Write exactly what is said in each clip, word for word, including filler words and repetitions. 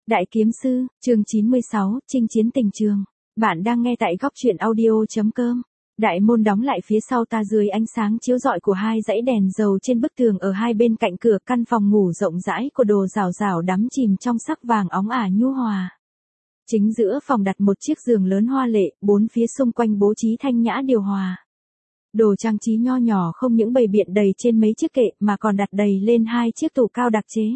Đại kiếm sư, chương chín mươi sáu, chinh chiến tình trường. Bạn đang nghe tại góc truyện audio chấm com. Đại môn đóng lại phía sau ta dưới ánh sáng chiếu rọi của hai dãy đèn dầu trên bức tường ở hai bên cạnh cửa căn phòng ngủ rộng rãi của Đồ Rào Rào đắm chìm trong sắc vàng óng ả nhu hòa. Chính giữa phòng đặt một chiếc giường lớn hoa lệ, bốn phía xung quanh bố trí thanh nhã điều hòa. Đồ trang trí nho nhỏ không những bày biện đầy trên mấy chiếc kệ mà còn đặt đầy lên hai chiếc tủ cao đặc chế.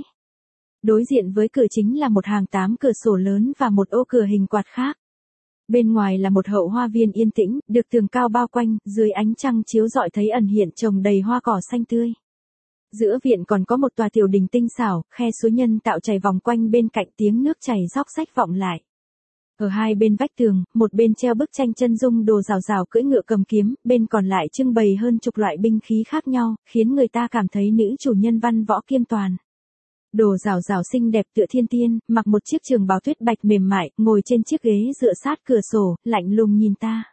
Đối diện với cửa chính là một hàng tám cửa sổ lớn và một ô cửa hình quạt khác. Bên ngoài là một hậu hoa viên yên tĩnh, được tường cao bao quanh, dưới ánh trăng chiếu rọi thấy ẩn hiện trồng đầy hoa cỏ xanh tươi. Giữa viện còn có một tòa tiểu đình tinh xảo, khe suối nhân tạo chảy vòng quanh bên cạnh tiếng nước chảy róc rách vọng lại. Ở hai bên vách tường, một bên treo bức tranh chân dung Đồ Rào Rào cưỡi ngựa cầm kiếm, bên còn lại trưng bày hơn chục loại binh khí khác nhau, khiến người ta cảm thấy nữ chủ nhân văn võ kiêm toàn. Đồ Rào Rào xinh đẹp tựa thiên tiên, mặc một chiếc trường bào tuyết bạch mềm mại, ngồi trên chiếc ghế dựa sát cửa sổ, lạnh lùng nhìn ta.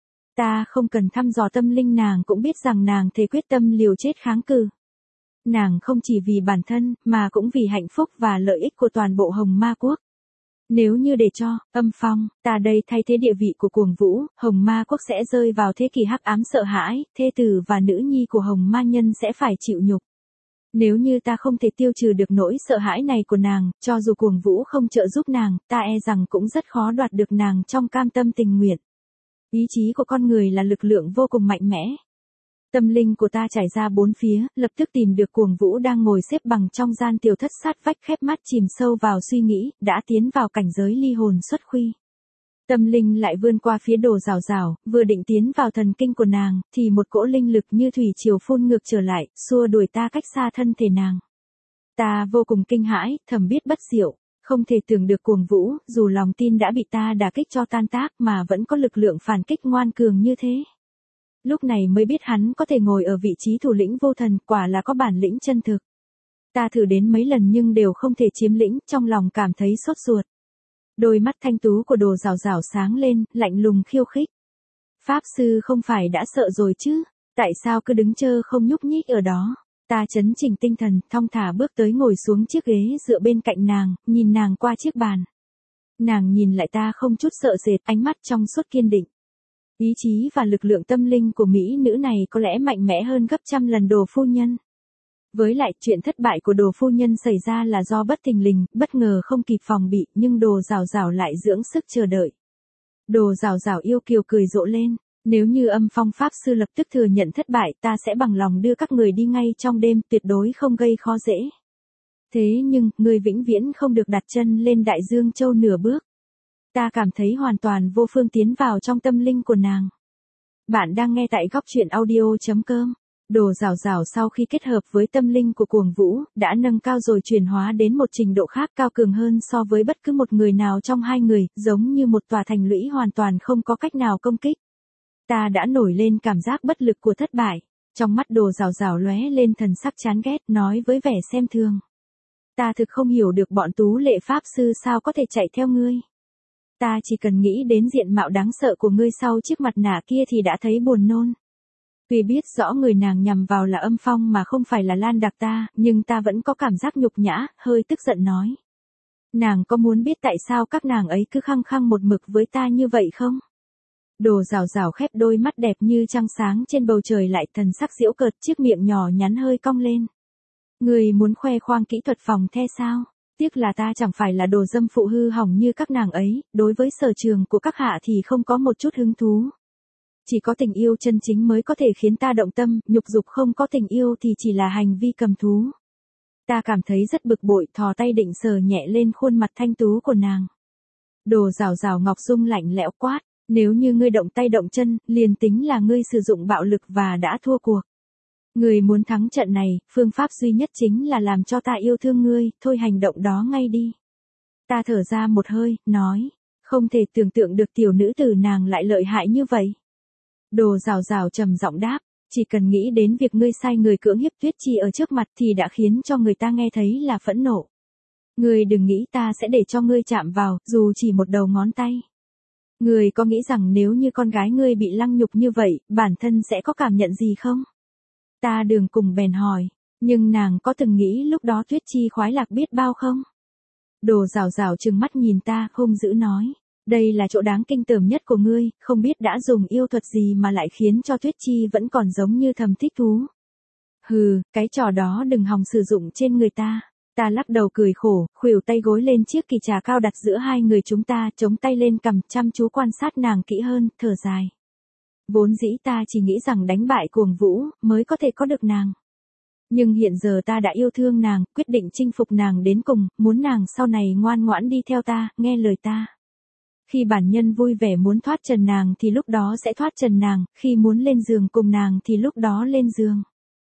Ta không cần thăm dò tâm linh nàng cũng biết rằng nàng thề quyết tâm liều chết kháng cự. Nàng không chỉ vì bản thân, mà cũng vì hạnh phúc và lợi ích của toàn bộ Hồng Ma Quốc. Nếu như để cho, Âm Phong, ta đây thay thế địa vị của Cuồng Vũ, Hồng Ma Quốc sẽ rơi vào thế kỷ hắc ám sợ hãi, thê tử và nữ nhi của Hồng Ma Nhân sẽ phải chịu nhục. Nếu như ta không thể tiêu trừ được nỗi sợ hãi này của nàng, cho dù Cuồng Vũ không trợ giúp nàng, ta e rằng cũng rất khó đoạt được nàng trong cam tâm tình nguyện. Ý chí của con người là lực lượng vô cùng mạnh mẽ. Tâm linh của ta trải ra bốn phía, lập tức tìm được Cuồng Vũ đang ngồi xếp bằng trong gian tiểu thất sát vách khép mắt chìm sâu vào suy nghĩ, đã tiến vào cảnh giới ly hồn xuất khuy. Tâm linh lại vươn qua phía Đồ Rào Rào, vừa định tiến vào thần kinh của nàng, thì một cỗ linh lực như thủy triều phun ngược trở lại, xua đuổi ta cách xa thân thể nàng. Ta vô cùng kinh hãi, thầm biết bất diệu, không thể tưởng được Cuồng Vũ, dù lòng tin đã bị ta đả kích cho tan tác mà vẫn có lực lượng phản kích ngoan cường như thế. Lúc này mới biết hắn có thể ngồi ở vị trí thủ lĩnh vô thần, quả là có bản lĩnh chân thực. Ta thử đến mấy lần nhưng đều không thể chiếm lĩnh, trong lòng cảm thấy sốt ruột. Đôi mắt thanh tú của Đồ Rào Rào sáng lên, lạnh lùng khiêu khích. Pháp sư không phải đã sợ rồi chứ, tại sao cứ đứng chơ không nhúc nhích ở đó? Ta trấn chỉnh tinh thần, thong thả bước tới ngồi xuống chiếc ghế dựa bên cạnh nàng, nhìn nàng qua chiếc bàn. Nàng nhìn lại ta không chút sợ sệt, ánh mắt trong suốt kiên định. Ý chí và lực lượng tâm linh của mỹ nữ này có lẽ mạnh mẽ hơn gấp trăm lần Đồ phu nhân. Với lại, chuyện thất bại của Đồ phu nhân xảy ra là do bất thình lình, bất ngờ không kịp phòng bị, nhưng Đồ Rào Rào lại dưỡng sức chờ đợi. Đồ Rào Rào yêu kiều cười rộ lên, nếu như Âm Phong Pháp Sư lập tức thừa nhận thất bại, ta sẽ bằng lòng đưa các người đi ngay trong đêm, tuyệt đối không gây khó dễ. Thế nhưng, người vĩnh viễn không được đặt chân lên Đại Dương Châu nửa bước. Ta cảm thấy hoàn toàn vô phương tiến vào trong tâm linh của nàng. Bạn đang nghe tại góc truyện audio chấm com. Đồ Rào Rào sau khi kết hợp với tâm linh của Cuồng Vũ, đã nâng cao rồi chuyển hóa đến một trình độ khác cao cường hơn so với bất cứ một người nào trong hai người, giống như một tòa thành lũy hoàn toàn không có cách nào công kích. Ta đã nổi lên cảm giác bất lực của thất bại. Trong mắt Đồ Rào Rào lóe lên thần sắc chán ghét, nói với vẻ xem thường. Ta thực không hiểu được bọn tú lệ Pháp Sư sao có thể chạy theo ngươi. Ta chỉ cần nghĩ đến diện mạo đáng sợ của ngươi sau chiếc mặt nạ kia thì đã thấy buồn nôn. Tuy biết rõ người nàng nhằm vào là Âm Phong mà không phải là Lan Đặc ta, nhưng ta vẫn có cảm giác nhục nhã, hơi tức giận nói. Nàng có muốn biết tại sao các nàng ấy cứ khăng khăng một mực với ta như vậy không? Đồ Rào Rào khép đôi mắt đẹp như trăng sáng trên bầu trời lại thần sắc giễu cợt, chiếc miệng nhỏ nhắn hơi cong lên. Người muốn khoe khoang kỹ thuật phòng the sao? Tiếc là ta chẳng phải là đồ dâm phụ hư hỏng như các nàng ấy, đối với sở trường của các hạ thì không có một chút hứng thú. Chỉ có tình yêu chân chính mới có thể khiến ta động tâm, nhục dục không có tình yêu thì chỉ là hành vi cầm thú. Ta cảm thấy rất bực bội, thò tay định sờ nhẹ lên khuôn mặt thanh tú của nàng. Đồ Rào Rào ngọc dung lạnh lẽo quát, nếu như ngươi động tay động chân, liền tính là ngươi sử dụng bạo lực và đã thua cuộc. Ngươi muốn thắng trận này, phương pháp duy nhất chính là làm cho ta yêu thương ngươi, thôi hành động đó ngay đi. Ta thở ra một hơi, nói, không thể tưởng tượng được tiểu nữ tử nàng lại lợi hại như vậy. Đồ Rào Rào trầm giọng đáp, chỉ cần nghĩ đến việc ngươi sai người cưỡng hiếp Tuyết Chi ở trước mặt thì đã khiến cho người ta nghe thấy là phẫn nộ. Ngươi đừng nghĩ ta sẽ để cho ngươi chạm vào, dù chỉ một đầu ngón tay. Ngươi có nghĩ rằng nếu như con gái ngươi bị lăng nhục như vậy, bản thân sẽ có cảm nhận gì không? Ta Đường cùng bèn hỏi, nhưng nàng có từng nghĩ lúc đó Tuyết Chi khoái lạc biết bao không? Đồ rào rào trừng mắt nhìn ta, hung dữ nói. Đây là chỗ đáng kinh tởm nhất của ngươi, không biết đã dùng yêu thuật gì mà lại khiến cho Tuyết Chi vẫn còn giống như thầm thích thú. Hừ, cái trò đó đừng hòng sử dụng trên người ta. Ta lắc đầu cười khổ, khuỷu tay gối lên chiếc kỳ trà cao đặt giữa hai người chúng ta, chống tay lên cằm, chăm chú quan sát nàng kỹ hơn, thở dài. Vốn dĩ ta chỉ nghĩ rằng đánh bại Cuồng Vũ, mới có thể có được nàng. Nhưng hiện giờ ta đã yêu thương nàng, quyết định chinh phục nàng đến cùng, muốn nàng sau này ngoan ngoãn đi theo ta, nghe lời ta. Khi bản nhân vui vẻ muốn thoát trần nàng thì lúc đó sẽ thoát trần nàng, khi muốn lên giường cùng nàng thì lúc đó lên giường.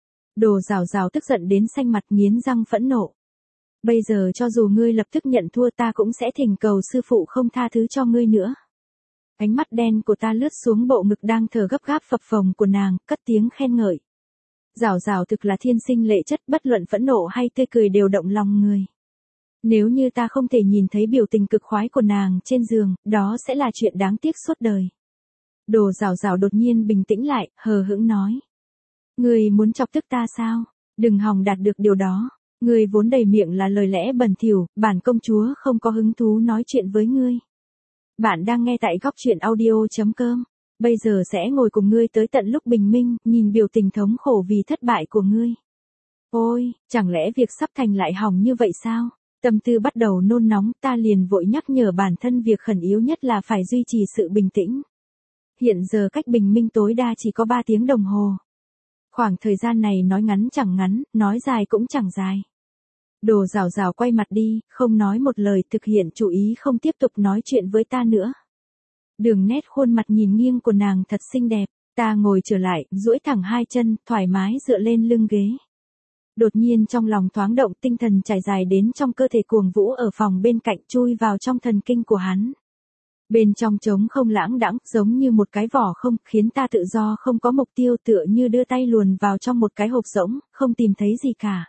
Đồ rào rào tức giận đến xanh mặt nghiến răng phẫn nộ. Bây giờ cho dù ngươi lập tức nhận thua ta cũng sẽ thỉnh cầu sư phụ không tha thứ cho ngươi nữa. Ánh mắt đen của ta lướt xuống bộ ngực đang thở gấp gáp phập phồng của nàng, cất tiếng khen ngợi. Rào rào thực là thiên sinh lệ chất, bất luận phẫn nộ hay tươi cười đều động lòng người. Nếu như ta không thể nhìn thấy biểu tình cực khoái của nàng trên giường, đó sẽ là chuyện đáng tiếc suốt đời. Đồ rào rào đột nhiên bình tĩnh lại, hờ hững nói. Ngươi muốn chọc tức ta sao? Đừng hòng đạt được điều đó. Ngươi vốn đầy miệng là lời lẽ bẩn thỉu, bản công chúa không có hứng thú nói chuyện với ngươi. Bạn đang nghe tại góc truyện audio chấm com. Bây giờ sẽ ngồi cùng ngươi tới tận lúc bình minh, nhìn biểu tình thống khổ vì thất bại của ngươi. Ôi, chẳng lẽ việc sắp thành lại hỏng như vậy sao? Tâm tư bắt đầu nôn nóng, ta liền vội nhắc nhở bản thân việc khẩn yếu nhất là phải duy trì sự bình tĩnh. Hiện giờ cách bình minh tối đa chỉ có ba tiếng đồng hồ. Khoảng thời gian này nói ngắn chẳng ngắn, nói dài cũng chẳng dài. Đồ rào rào quay mặt đi, không nói một lời, thực hiện chủ ý không tiếp tục nói chuyện với ta nữa. Đường nét khuôn mặt nhìn nghiêng của nàng thật xinh đẹp, ta ngồi trở lại, duỗi thẳng hai chân, thoải mái dựa lên lưng ghế. Đột nhiên trong lòng thoáng động, tinh thần trải dài đến trong cơ thể Cuồng Vũ ở phòng bên cạnh, chui vào trong thần kinh của hắn. Bên trong trống không lãng đãng, giống như một cái vỏ không, khiến ta tự do không có mục tiêu, tựa như đưa tay luồn vào trong một cái hộp rỗng, không tìm thấy gì cả.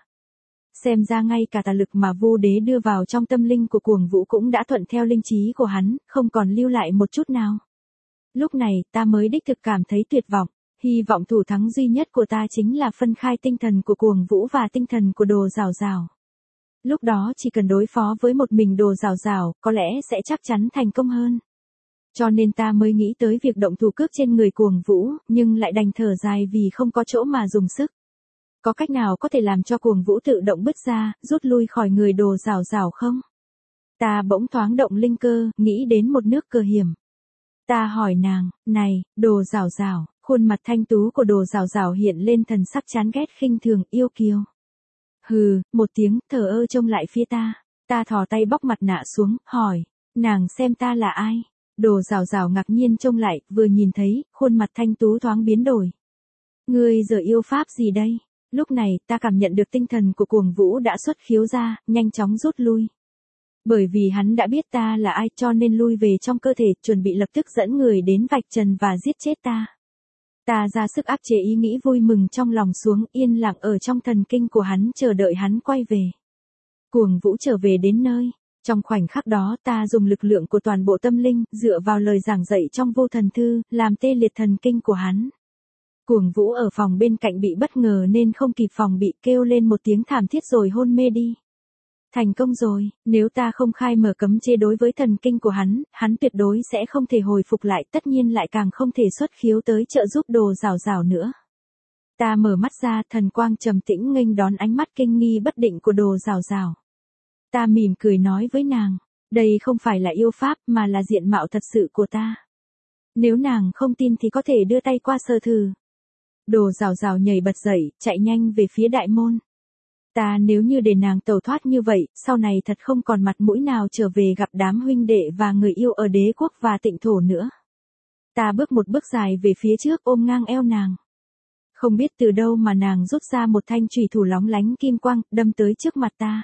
Xem ra ngay cả tà lực mà Vu Đế đưa vào trong tâm linh của Cuồng Vũ cũng đã thuận theo linh trí của hắn, không còn lưu lại một chút nào. Lúc này, ta mới đích thực cảm thấy tuyệt vọng. Hy vọng thủ thắng duy nhất của ta chính là phân khai tinh thần của Cuồng Vũ và tinh thần của Đồ Rào Rào. Lúc đó chỉ cần đối phó với một mình Đồ Rào Rào, có lẽ sẽ chắc chắn thành công hơn. Cho nên ta mới nghĩ tới việc động thủ cước trên người Cuồng Vũ, nhưng lại đành thở dài vì không có chỗ mà dùng sức. Có cách nào có thể làm cho Cuồng Vũ tự động bứt ra, rút lui khỏi người Đồ Rào Rào không? Ta bỗng thoáng động linh cơ, nghĩ đến một nước cờ hiểm. Ta hỏi nàng, này, Đồ Rào Rào, khuôn mặt thanh tú của Đồ Rào Rào hiện lên thần sắc chán ghét khinh thường, yêu kiều. Hừ, một tiếng, thờ ơ trông lại phía ta. Ta thò tay bóc mặt nạ xuống, hỏi, nàng xem ta là ai? Đồ Rào Rào ngạc nhiên trông lại, vừa nhìn thấy, khuôn mặt thanh tú thoáng biến đổi. Ngươi giờ yêu pháp gì đây? Lúc này, ta cảm nhận được tinh thần của Cuồng Vũ đã xuất khiếu ra, nhanh chóng rút lui. Bởi vì hắn đã biết ta là ai cho nên lui về trong cơ thể, chuẩn bị lập tức dẫn người đến vạch trần và giết chết ta. Ta ra sức áp chế ý nghĩ vui mừng trong lòng xuống, yên lặng ở trong thần kinh của hắn chờ đợi hắn quay về. Cuồng Vũ trở về đến nơi. Trong khoảnh khắc đó ta dùng lực lượng của toàn bộ tâm linh, dựa vào lời giảng dạy trong vô thần thư, làm tê liệt thần kinh của hắn. Cuồng Vũ ở phòng bên cạnh bị bất ngờ nên không kịp phòng bị, kêu lên một tiếng thảm thiết rồi hôn mê đi. Thành công rồi, nếu ta không khai mở cấm chế đối với thần kinh của hắn, hắn tuyệt đối sẽ không thể hồi phục lại, tất nhiên lại càng không thể xuất khiếu tới trợ giúp Đồ Rào Rào nữa. Ta mở mắt ra, thần quang trầm tĩnh nghênh đón ánh mắt kinh nghi bất định của Đồ Rào Rào. Ta mỉm cười nói với nàng, đây không phải là yêu pháp mà là diện mạo thật sự của ta. Nếu nàng không tin thì có thể đưa tay qua sơ thử. Đồ Rào Rào nhảy bật dậy, chạy nhanh về phía đại môn. Ta nếu như để nàng tẩu thoát như vậy, sau này thật không còn mặt mũi nào trở về gặp đám huynh đệ và người yêu ở đế quốc và tịnh thổ nữa. Ta bước một bước dài về phía trước ôm ngang eo nàng. Không biết từ đâu mà nàng rút ra một thanh chùy thủ lóng lánh kim quang, đâm tới trước mặt ta.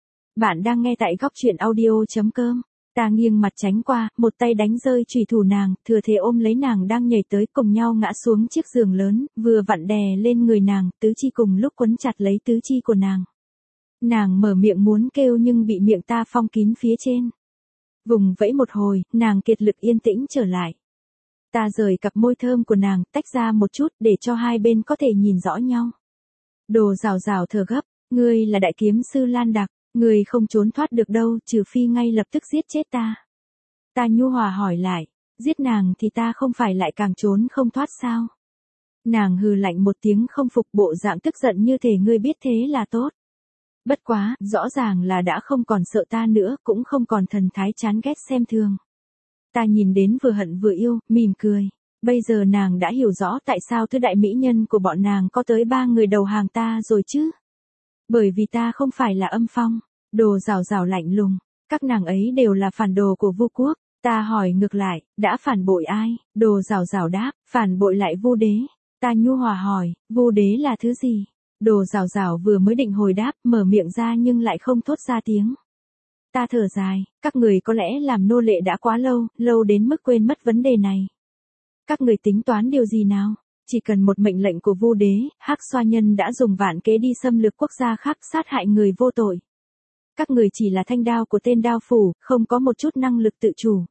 Bạn đang nghe tại góc truyện audio chấm com. Ta nghiêng mặt tránh qua, một tay đánh rơi chùy thủ nàng, thừa thế ôm lấy nàng đang nhảy tới, cùng nhau ngã xuống chiếc giường lớn, vừa vặn đè lên người nàng, tứ chi cùng lúc quấn chặt lấy tứ chi của nàng. Nàng mở miệng muốn kêu nhưng bị miệng ta phong kín phía trên. Vùng vẫy một hồi, nàng kiệt lực yên tĩnh trở lại. Ta rời cặp môi thơm của nàng, tách ra một chút để cho hai bên có thể nhìn rõ nhau. Đồ Rào Rào thở gấp, ngươi là đại kiếm sư Lan Đặc. Người không trốn thoát được đâu, trừ phi ngay lập tức giết chết ta. Ta nhu hòa hỏi lại, giết nàng thì ta không phải lại càng trốn không thoát sao? Nàng hừ lạnh một tiếng không phục, bộ dạng tức giận như thể ngươi biết thế là tốt. Bất quá, rõ ràng là đã không còn sợ ta nữa, cũng không còn thần thái chán ghét xem thường. Ta nhìn đến vừa hận vừa yêu, mỉm cười. Bây giờ nàng đã hiểu rõ tại sao thứ đại mỹ nhân của bọn nàng có tới ba người đầu hàng ta rồi chứ. Bởi vì ta không phải là Âm Phong, đồ rào rào lạnh lùng, các nàng ấy đều là phản đồ của Vu quốc. Ta hỏi ngược lại, đã phản bội ai? Đồ rào rào đáp, phản bội lại Vu đế. Ta nhu hòa hỏi, Vu đế là thứ gì? Đồ rào rào vừa mới định hồi đáp, mở miệng ra nhưng lại không thốt ra tiếng. Ta thở dài, các người có lẽ làm nô lệ đã quá lâu, lâu đến mức quên mất vấn đề này. Các người tính toán điều gì nào? Chỉ cần một mệnh lệnh của Vu đế, Hắc Xoa Nhân đã dùng vạn kế đi xâm lược quốc gia khác, sát hại người vô tội. Các người chỉ là thanh đao của tên đao phủ, không có một chút năng lực tự chủ.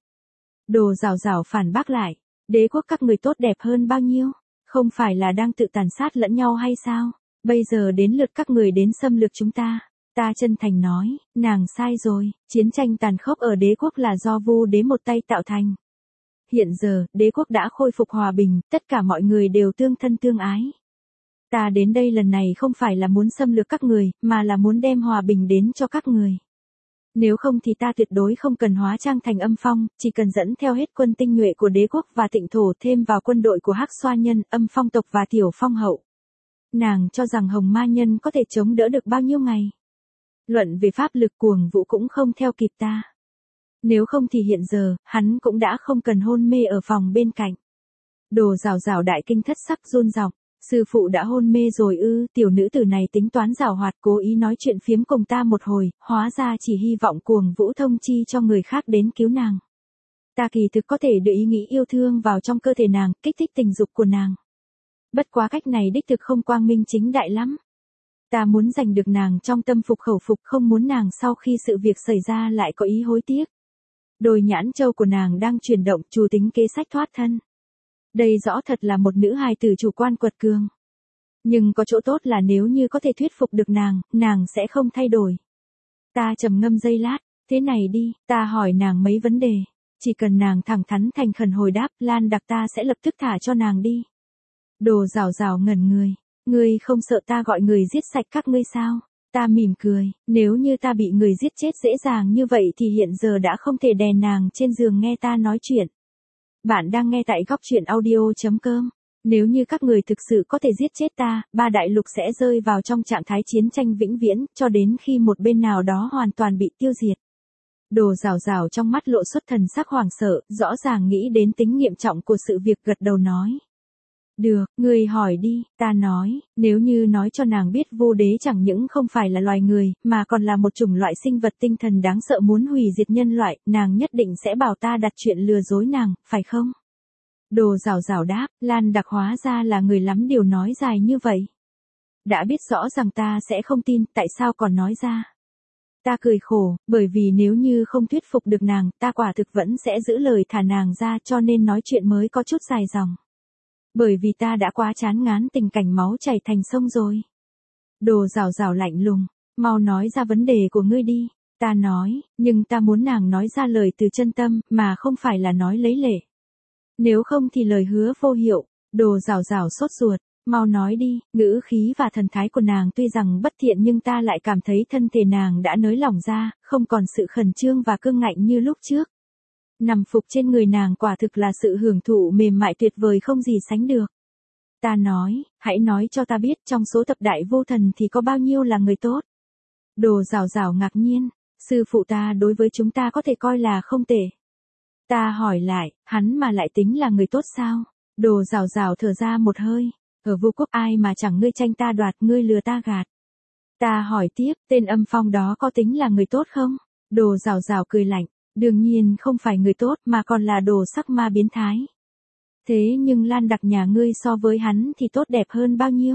Đồ rào rào phản bác lại, đế quốc các người tốt đẹp hơn bao nhiêu? Không phải là đang tự tàn sát lẫn nhau hay sao? Bây giờ đến lượt các người đến xâm lược chúng ta. Ta chân thành nói, nàng sai rồi, chiến tranh tàn khốc ở đế quốc là do Vu đế một tay tạo thành. Hiện giờ, đế quốc đã khôi phục hòa bình, tất cả mọi người đều tương thân tương ái. Ta đến đây lần này không phải là muốn xâm lược các người, mà là muốn đem hòa bình đến cho các người. Nếu không thì ta tuyệt đối không cần hóa trang thành Âm Phong, chỉ cần dẫn theo hết quân tinh nhuệ của đế quốc và Tịnh thổ thêm vào quân đội của Hắc Xoa Nhân, Âm Phong tộc và Tiểu Phong hậu. Nàng cho rằng Hồng Ma Nhân có thể chống đỡ được bao nhiêu ngày? Luận về pháp lực, Cuồng Vũ cũng không theo kịp ta. Nếu không thì hiện giờ, hắn cũng đã không cần hôn mê ở phòng bên cạnh. Đồ rào rào đại kinh thất sắc run giọng, sư phụ đã hôn mê rồi ư? Tiểu nữ tử này tính toán giảo hoạt, cố ý nói chuyện phiếm cùng ta một hồi, hóa ra chỉ hy vọng Cuồng Vũ thông chi cho người khác đến cứu nàng. Ta kỳ thực có thể đưa ý nghĩ yêu thương vào trong cơ thể nàng, kích thích tình dục của nàng. Bất quá cách này đích thực không quang minh chính đại lắm. Ta muốn giành được nàng trong tâm phục khẩu phục, không muốn nàng sau khi sự việc xảy ra lại có ý hối tiếc. Đôi nhãn châu của nàng đang chuyển động, chủ tính kế sách thoát thân. Đây rõ thật là một nữ hài tử chủ quan quật cường. Nhưng có chỗ tốt là nếu như có thể thuyết phục được nàng, nàng sẽ không thay đổi. Ta trầm ngâm giây lát, thế này đi, ta hỏi nàng mấy vấn đề. Chỉ cần nàng thẳng thắn thành khẩn hồi đáp, Lan Đặc ta sẽ lập tức thả cho nàng đi. Đồ rào rào ngẩn người, ngươi không sợ ta gọi người giết sạch các ngươi sao? Ta mỉm cười, nếu như ta bị người giết chết dễ dàng như vậy thì hiện giờ đã không thể đè nàng trên giường nghe ta nói chuyện. Bạn đang nghe tại góc truyện audio chấm com. Nếu như các người thực sự có thể giết chết ta, ba đại lục sẽ rơi vào trong trạng thái chiến tranh vĩnh viễn, cho đến khi một bên nào đó hoàn toàn bị tiêu diệt. Đồ rào rào trong mắt lộ xuất thần sắc hoảng sợ, rõ ràng nghĩ đến tính nghiêm trọng của sự việc, gật đầu nói. Được, ngươi hỏi đi, ta nói, nếu như nói cho nàng biết Vu đế chẳng những không phải là loài người, mà còn là một chủng loại sinh vật tinh thần đáng sợ muốn hủy diệt nhân loại, nàng nhất định sẽ bảo ta đặt chuyện lừa dối nàng, phải không? Đồ rào rào đáp, Lan Đặc hóa ra là người lắm điều nói dài như vậy. Đã biết rõ rằng ta sẽ không tin, tại sao còn nói ra? Ta cười khổ, bởi vì nếu như không thuyết phục được nàng, ta quả thực vẫn sẽ giữ lời thả nàng ra, cho nên nói chuyện mới có chút dài dòng. Bởi vì ta đã quá chán ngán tình cảnh máu chảy thành sông rồi. Đồ rào rào lạnh lùng, mau nói ra vấn đề của ngươi đi. Ta nói, nhưng ta muốn nàng nói ra lời từ chân tâm, mà không phải là nói lấy lệ. Nếu không thì lời hứa vô hiệu. Đồ rào rào sốt ruột, mau nói đi. Ngữ khí và thần thái của nàng tuy rằng bất thiện nhưng ta lại cảm thấy thân thể nàng đã nới lỏng ra, không còn sự khẩn trương và cương ngạnh như lúc trước. Nằm phục trên người nàng quả thực là sự hưởng thụ mềm mại tuyệt vời không gì sánh được. Ta nói, hãy nói cho ta biết trong số thập đại vô thần thì có bao nhiêu là người tốt. Đồ rào rào ngạc nhiên, sư phụ ta đối với chúng ta có thể coi là không tệ. Ta hỏi lại, hắn mà lại tính là người tốt sao? Đồ rào rào thở ra một hơi, ở Vu quốc ai mà chẳng ngươi tranh ta đoạt, ngươi lừa ta gạt. Ta hỏi tiếp, tên Âm Phong đó có tính là người tốt không? Đồ rào rào cười lạnh. Đương nhiên không phải người tốt mà còn là đồ sắc ma biến thái. Thế nhưng Lan Đặc nhà ngươi so với hắn thì tốt đẹp hơn bao nhiêu?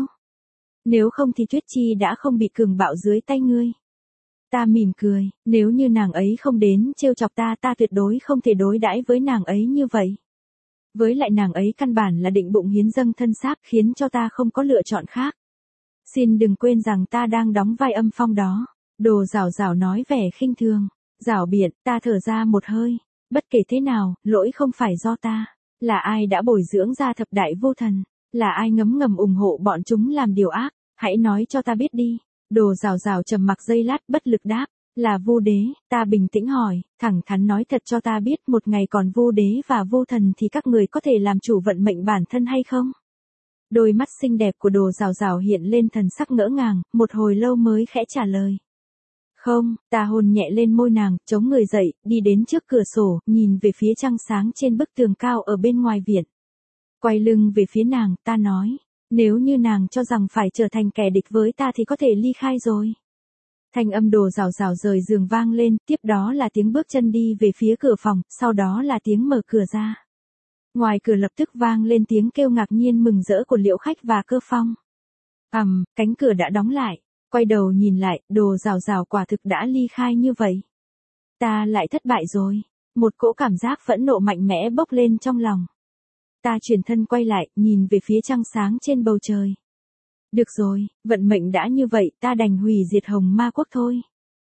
Nếu không thì Tuyết Chi đã không bị cường bạo dưới tay ngươi. Ta mỉm cười, nếu như nàng ấy không đến trêu chọc ta, ta tuyệt đối không thể đối đãi với nàng ấy như vậy. Với lại nàng ấy căn bản là định bụng hiến dâng thân xác, khiến cho ta không có lựa chọn khác. Xin đừng quên rằng ta đang đóng vai Âm Phong đó. Đồ Giảo Giảo nói vẻ khinh thường. Giảo biện, ta thở ra một hơi. Bất kể thế nào, lỗi không phải do ta. Là ai đã bồi dưỡng ra thập đại vô thần? Là ai ngấm ngầm ủng hộ bọn chúng làm điều ác? Hãy nói cho ta biết đi. Đồ Giảo Giảo trầm mặc giây lát bất lực đáp. Là Vu Đế. Ta bình tĩnh hỏi, thẳng thắn nói thật cho ta biết một ngày còn Vu Đế và vô thần thì các người có thể làm chủ vận mệnh bản thân hay không? Đôi mắt xinh đẹp của Đồ Giảo Giảo hiện lên thần sắc ngỡ ngàng, một hồi lâu mới khẽ trả lời. Không, ta hôn nhẹ lên môi nàng, chống người dậy, đi đến trước cửa sổ, nhìn về phía trăng sáng trên bức tường cao ở bên ngoài viện. Quay lưng về phía nàng, ta nói, nếu như nàng cho rằng phải trở thành kẻ địch với ta thì có thể ly khai rồi. Thanh âm Đồ Giảo Giảo rời giường vang lên, tiếp đó là tiếng bước chân đi về phía cửa phòng, sau đó là tiếng mở cửa ra. Ngoài cửa lập tức vang lên tiếng kêu ngạc nhiên mừng rỡ của Liễu Khách và Cơ Phong. Ầm, um, cánh cửa đã đóng lại. Quay đầu nhìn lại, Đồ Giảo Giảo quả thực đã ly khai như vậy. Ta lại thất bại rồi. Một cỗ cảm giác phẫn nộ mạnh mẽ bốc lên trong lòng. Ta chuyển thân quay lại, nhìn về phía trăng sáng trên bầu trời. Được rồi, vận mệnh đã như vậy, ta đành hủy diệt Hồng Ma Quốc thôi.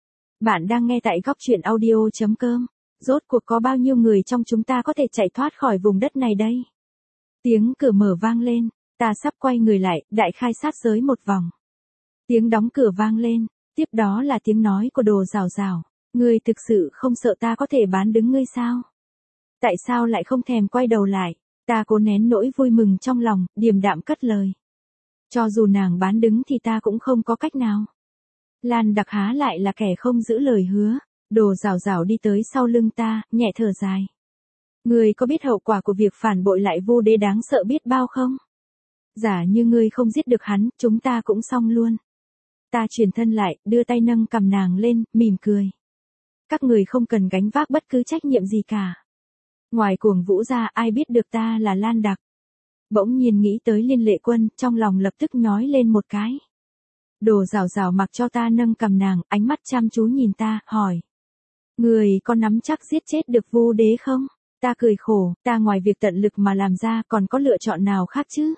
Bạn đang nghe tại góc truyện audio chấm com. Rốt cuộc có bao nhiêu người trong chúng ta có thể chạy thoát khỏi vùng đất này đây? Tiếng cửa mở vang lên, ta sắp quay người lại, đại khai sát giới một vòng. Tiếng đóng cửa vang lên, tiếp đó là tiếng nói của Đồ Giảo Giảo. Ngươi thực sự không sợ ta có thể bán đứng ngươi sao? Tại sao lại không thèm quay đầu lại? Ta cố nén nỗi vui mừng trong lòng, điềm đạm cất lời. Cho dù nàng bán đứng thì ta cũng không có cách nào. Lan Đặc há lại là kẻ không giữ lời hứa. Đồ Giảo Giảo đi tới sau lưng ta, nhẹ thở dài. Ngươi có biết hậu quả của việc phản bội lại Vu Đế đáng sợ biết bao không? Giả như ngươi không giết được hắn, chúng ta cũng xong luôn. Ta chuyển thân lại, đưa tay nâng cầm nàng lên, mỉm cười. Các người không cần gánh vác bất cứ trách nhiệm gì cả. Ngoài Cuồng Vũ ra ai biết được ta là Lan Đặc. Bỗng nhiên nghĩ tới Liên Lệ Quân, trong lòng lập tức nhói lên một cái. Đồ Giảo Giảo mặc cho ta nâng cầm nàng, ánh mắt chăm chú nhìn ta, hỏi. Người có nắm chắc giết chết được Vu Đế không? Ta cười khổ, ta ngoài việc tận lực mà làm ra còn có lựa chọn nào khác chứ?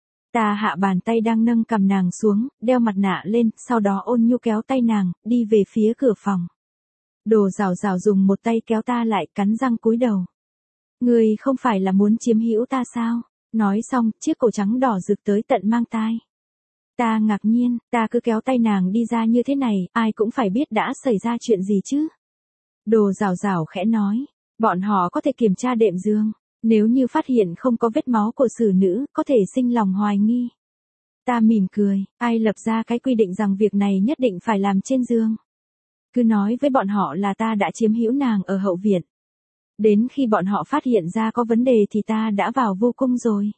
Ta hạ bàn tay đang nâng cầm nàng xuống, đeo mặt nạ lên, sau đó ôn nhu kéo tay nàng, đi về phía cửa phòng. Đồ Giảo Giảo dùng một tay kéo ta lại, cắn răng cúi đầu. Người không phải là muốn chiếm hữu ta sao? Nói xong, chiếc cổ trắng đỏ rực tới tận mang tai. Ta ngạc nhiên, ta cứ kéo tay nàng đi ra như thế này, ai cũng phải biết đã xảy ra chuyện gì chứ? Đồ Giảo Giảo khẽ nói, bọn họ có thể kiểm tra đệm giường, nếu như phát hiện không có vết máu của xử nữ, có thể sinh lòng hoài nghi. Ta mỉm cười, ai lập ra cái quy định rằng việc này nhất định phải làm trên giường? Cứ nói với bọn họ là ta đã chiếm hữu nàng ở hậu viện. Đến khi bọn họ phát hiện ra có vấn đề thì ta đã vào vô cung rồi.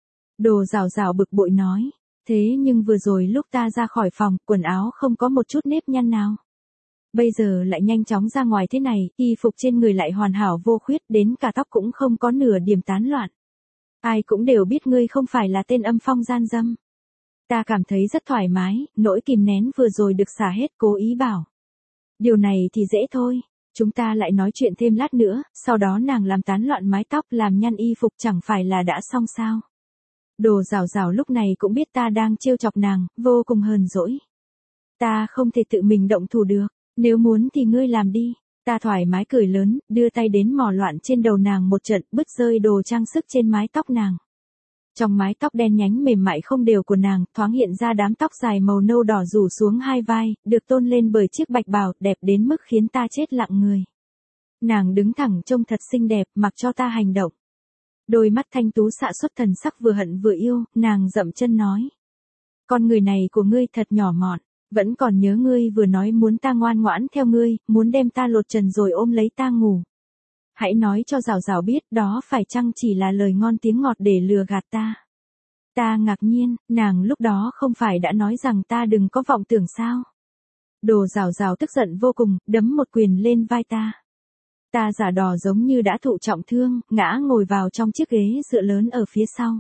Đồ Giảo Giảo bực bội nói, thế nhưng vừa rồi lúc ta ra khỏi phòng, quần áo không có một chút nếp nhăn nào. Bây giờ lại nhanh chóng ra ngoài thế này, y phục trên người lại hoàn hảo vô khuyết, đến cả tóc cũng không có nửa điểm tán loạn. Ai cũng đều biết ngươi không phải là tên âm phong gian dâm. Ta cảm thấy rất thoải mái, nỗi kìm nén vừa rồi được xả hết, cố ý bảo. Điều này thì dễ thôi, chúng ta lại nói chuyện thêm lát nữa, sau đó nàng làm tán loạn mái tóc làm nhăn y phục chẳng phải là đã xong sao. Đồ Giảo Giảo lúc này cũng biết ta đang trêu chọc nàng, vô cùng hờn dỗi. Ta không thể tự mình động thủ được. Nếu muốn thì ngươi làm đi. Ta thoải mái cười lớn, đưa tay đến mò loạn trên đầu nàng một trận, bứt rơi đồ trang sức trên mái tóc nàng. Trong mái tóc đen nhánh mềm mại không đều của nàng, thoáng hiện ra đám tóc dài màu nâu đỏ rủ xuống hai vai, được tôn lên bởi chiếc bạch bào, đẹp đến mức khiến ta chết lặng người. Nàng đứng thẳng trông thật xinh đẹp, mặc cho ta hành động. Đôi mắt thanh tú xạ xuất thần sắc vừa hận vừa yêu, nàng dậm chân nói. Con người này của ngươi thật nhỏ mọn. Vẫn còn nhớ ngươi vừa nói muốn ta ngoan ngoãn theo ngươi, muốn đem ta lột trần rồi ôm lấy ta ngủ. Hãy nói cho Giảo Giảo biết đó phải chăng chỉ là lời ngon tiếng ngọt để lừa gạt ta. Ta ngạc nhiên, nàng lúc đó không phải đã nói rằng ta đừng có vọng tưởng sao. Đồ Giảo Giảo tức giận vô cùng, đấm một quyền lên vai ta. Ta giả đò giống như đã thụ trọng thương, ngã ngồi vào trong chiếc ghế dựa lớn ở phía sau.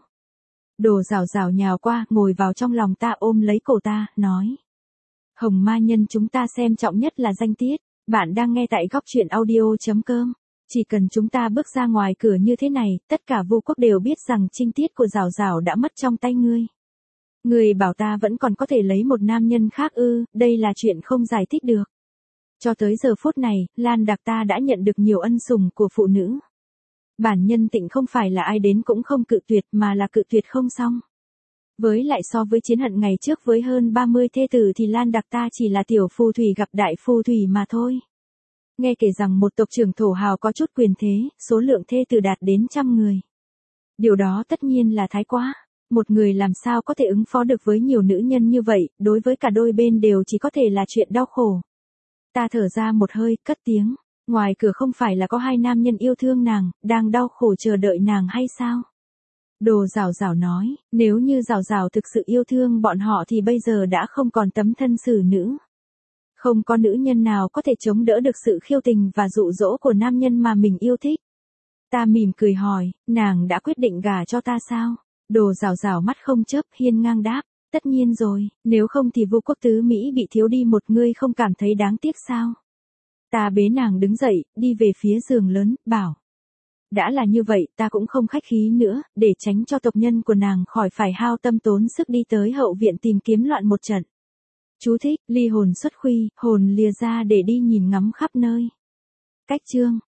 Đồ Giảo Giảo nhào qua, ngồi vào trong lòng ta ôm lấy cổ ta, nói. Hồng Ma Nhân chúng ta xem trọng nhất là danh tiết. Bạn đang nghe tại góc truyện audio chấm com. Chỉ cần chúng ta bước ra ngoài cửa như thế này, tất cả vô quốc đều biết rằng trinh tiết của Giảo Giảo đã mất trong tay ngươi. Ngươi bảo ta vẫn còn có thể lấy một nam nhân khác ư, đây là chuyện không giải thích được. Cho tới giờ phút này, Lan Đạc ta đã nhận được nhiều ân sủng của phụ nữ. Bản nhân Tịnh không phải là ai đến cũng không cự tuyệt mà là cự tuyệt không xong. Với lại so với Chiến Hận ngày trước với hơn ba mươi thê tử thì Lan Đạc ta chỉ là tiểu phù thủy gặp đại phù thủy mà thôi. Nghe kể rằng một tộc trưởng thổ hào có chút quyền thế, số lượng thê tử đạt đến trăm người. Điều đó tất nhiên là thái quá. Một người làm sao có thể ứng phó được với nhiều nữ nhân như vậy, đối với cả đôi bên đều chỉ có thể là chuyện đau khổ. Ta thở ra một hơi, cất tiếng. Ngoài cửa không phải là có hai nam nhân yêu thương nàng, đang đau khổ chờ đợi nàng hay sao? Đồ Giảo Giảo nói, nếu như Giảo Giảo thực sự yêu thương bọn họ thì bây giờ đã không còn tấm thân xử nữ. Không có nữ nhân nào có thể chống đỡ được sự khiêu tình và dụ dỗ của nam nhân mà mình yêu thích. Ta mỉm cười hỏi, nàng đã quyết định gả cho ta sao? Đồ Giảo Giảo mắt không chớp, hiên ngang đáp, tất nhiên rồi, nếu không thì Vu Quốc tứ Mỹ bị thiếu đi một ngươi không cảm thấy đáng tiếc sao? Ta bế nàng đứng dậy, đi về phía giường lớn, bảo. Đã là như vậy, ta cũng không khách khí nữa, để tránh cho tộc nhân của nàng khỏi phải hao tâm tốn sức đi tới hậu viện tìm kiếm loạn một trận. Chú thích, ly hồn xuất khuy, hồn lìa ra để đi nhìn ngắm khắp nơi. Cách chương